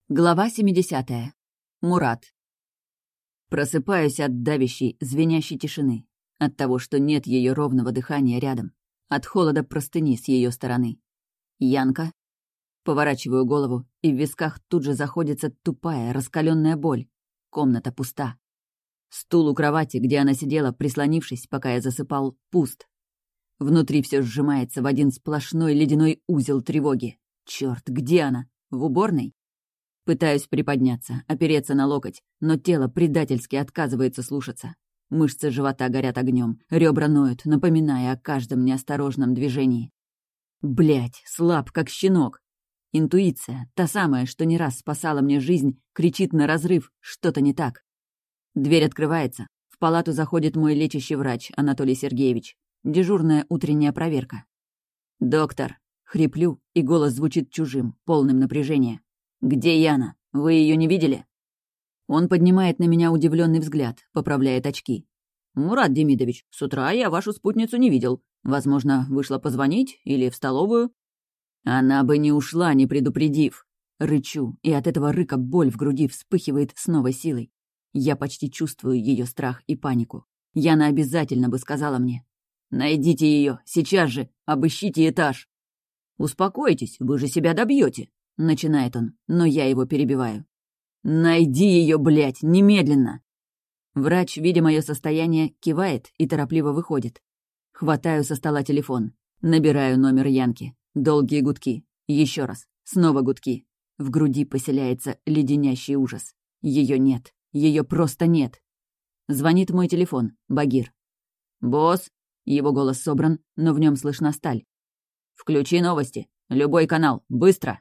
Глава 70. Мурат. Просыпаюсь от давящей, звенящей тишины. От того, что нет ее ровного дыхания рядом. От холода простыни с ее стороны. Янка. Поворачиваю голову, и в висках тут же заходится тупая, раскаленная боль. Комната пуста. Стул у кровати, где она сидела, прислонившись, пока я засыпал, пуст. Внутри все сжимается в один сплошной ледяной узел тревоги. Черт, где она? В уборной? Пытаюсь приподняться, опереться на локоть, но тело предательски отказывается слушаться. Мышцы живота горят огнем, ребра ноют, напоминая о каждом неосторожном движении. Блядь, слаб, как щенок. Интуиция, та самая, что не раз спасала мне жизнь, кричит на разрыв, что-то не так. Дверь открывается. В палату заходит мой лечащий врач, Анатолий Сергеевич. Дежурная утренняя проверка. «Доктор», — хриплю, и голос звучит чужим, полным напряжения. «Где Яна? Вы ее не видели?» Он поднимает на меня удивленный взгляд, поправляет очки. «Мурат Демидович, с утра я вашу спутницу не видел. Возможно, вышла позвонить или в столовую?» «Она бы не ушла, не предупредив». Рычу, и от этого рыка боль в груди вспыхивает с новой силой. Я почти чувствую ее страх и панику. Яна обязательно бы сказала мне: «Найдите ее, сейчас же, обыщите этаж». «Успокойтесь, вы же себя добьете», — начинает он, но я его перебиваю. «Найди ее, блядь, немедленно!» Врач, видя мое состояние, кивает и торопливо выходит. Хватаю со стола телефон. Набираю номер Янки. Долгие гудки. Еще раз. Снова гудки. В груди поселяется леденящий ужас. Ее нет. Ее просто нет. Звонит мой телефон. Багир. «Босс!» Его голос собран, но в нем слышна сталь. «Включи новости. Любой канал. Быстро!»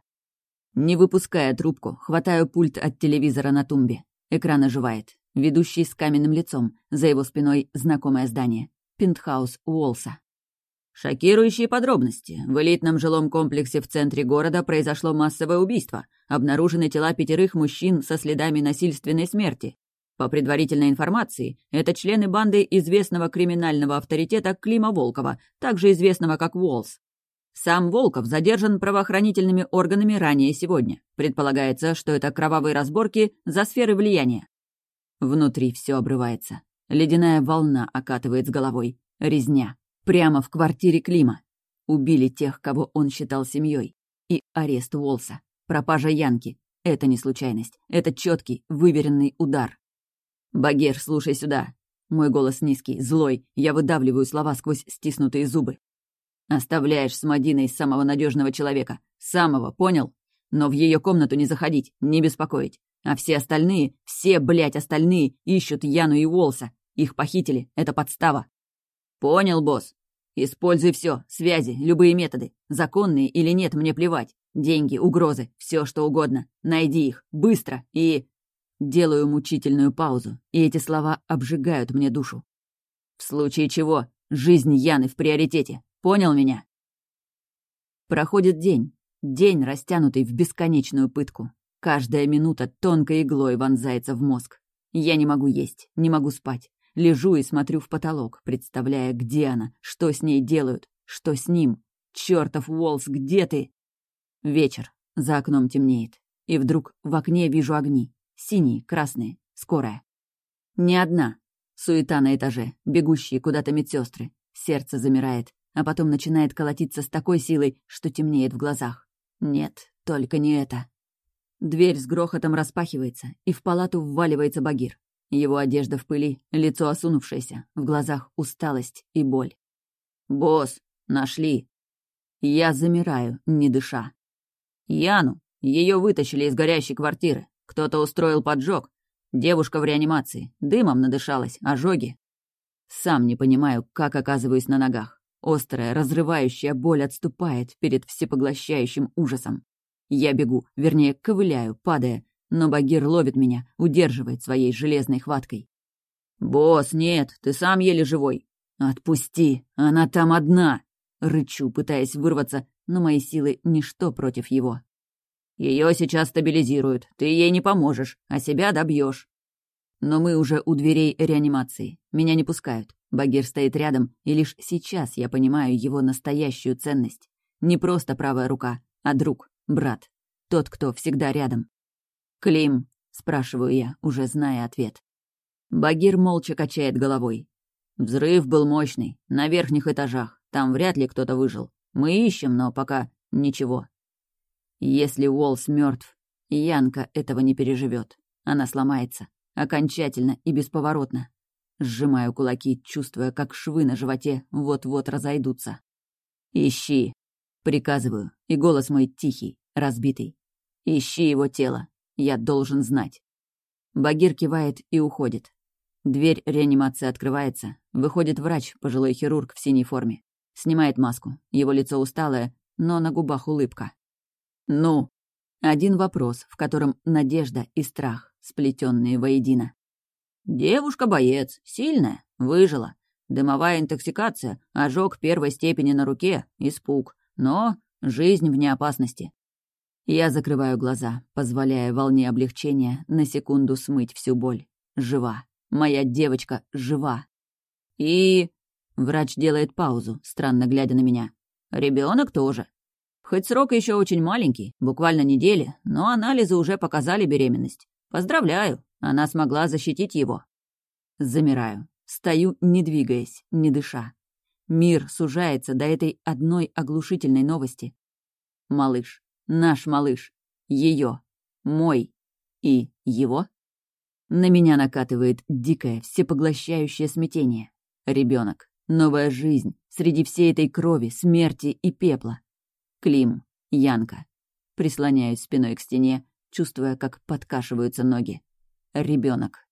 Не выпуская трубку, хватаю пульт от телевизора на тумбе. Экран оживает. Ведущий с каменным лицом. За его спиной знакомое здание. Пентхаус Уолса. Шокирующие подробности. В элитном жилом комплексе в центре города произошло массовое убийство. Обнаружены тела 5 мужчин со следами насильственной смерти. По предварительной информации, это члены банды известного криминального авторитета Клима Волкова, также известного как Уолс. Сам Волков задержан правоохранительными органами ранее сегодня. Предполагается, что это кровавые разборки за сферы влияния. Внутри все обрывается. Ледяная волна окатывает с головой. Резня. Прямо в квартире Клима. Убили тех, кого он считал семьей. И арест Уолса. Пропажа Янки. Это не случайность. Это четкий, выверенный удар. «Багир, слушай сюда». Мой голос низкий, злой. Я выдавливаю слова сквозь стиснутые зубы. «Оставляешь с Мадиной самого надежного человека. Самого, понял? Но в ее комнату не заходить, не беспокоить. А все остальные, остальные ищут Яну и Уолса. Их похитили, это подстава». «Понял, босс. Используй все, связи, любые методы. Законные или нет, мне плевать. Деньги, угрозы, все что угодно. Найди их, быстро и...» Делаю мучительную паузу, и эти слова обжигают мне душу. «В случае чего, жизнь Яны в приоритете. Понял меня?» Проходит день. День, растянутый в бесконечную пытку. Каждая минута тонкой иглой вонзается в мозг. Я не могу есть, не могу спать. Лежу и смотрю в потолок, представляя, где она, что с ней делают, что с ним. Чёртов Уолс, где ты? Вечер. За окном темнеет. И вдруг в окне вижу огни. Синие, красные, скорая. Не одна. Суета на этаже, бегущие куда-то медсестры. Сердце замирает, а потом начинает колотиться с такой силой, что темнеет в глазах. Нет, только не это. Дверь с грохотом распахивается, и в палату вваливается Багир. Его одежда в пыли, лицо осунувшееся, в глазах усталость и боль. «Босс, нашли!» Я замираю, не дыша. «Яну! Ее вытащили из горящей квартиры. Кто-то устроил поджог. Девушка в реанимации. Дымом надышалась, ожоги. Сам не понимаю, как оказываюсь на ногах. Острая, разрывающая боль отступает перед всепоглощающим ужасом. Я бегу, вернее, ковыляю, падая, но Багир ловит меня, удерживает своей железной хваткой. «Босс, нет, ты сам еле живой». «Отпусти, она там одна!» Рычу, пытаясь вырваться, но мои силы — ничто против его. «Ее сейчас стабилизируют, ты ей не поможешь, а себя добьешь. Но мы уже у дверей реанимации. Меня не пускают. Багир стоит рядом, и лишь сейчас я понимаю его настоящую ценность. Не просто правая рука, а друг, брат. Тот, кто всегда рядом. «Клим?» — спрашиваю я, уже зная ответ. Багир молча качает головой. «Взрыв был мощный, на верхних этажах. Там вряд ли кто-то выжил. Мы ищем, но пока ничего. Если Уолс мертв, Янка этого не переживет. Она сломается. Окончательно и бесповоротно. Сжимаю кулаки, чувствуя, как швы на животе вот-вот разойдутся. «Ищи!» — приказываю, и голос мой тихий, разбитый. «Ищи его тело. Я должен знать». Багир кивает и уходит. Дверь реанимации открывается. Выходит врач, пожилой хирург в синей форме. Снимает маску. Его лицо усталое, но на губах улыбка. «Ну?» Один вопрос, в котором надежда и страх, сплетенные воедино. «Девушка-боец, сильная, выжила. Дымовая интоксикация, ожог первой степени на руке, испуг. Но жизнь вне опасности». Я закрываю глаза, позволяя волне облегчения на секунду смыть всю боль. Жива. Моя девочка жива. И... Врач делает паузу, странно глядя на меня. Ребенок тоже. Хоть срок еще очень маленький, буквально недели, но анализы уже показали беременность. Поздравляю, она смогла защитить его. Замираю. Стою, не двигаясь, не дыша. Мир сужается до этой одной оглушительной новости. Малыш. Наш малыш. Ее. Мой. И его. На меня накатывает дикое, всепоглощающее смятение. Ребенок. Новая жизнь. Среди всей этой крови, смерти и пепла. Клим. Янка. Прислоняюсь спиной к стене, чувствуя, как подкашиваются ноги. Ребенок.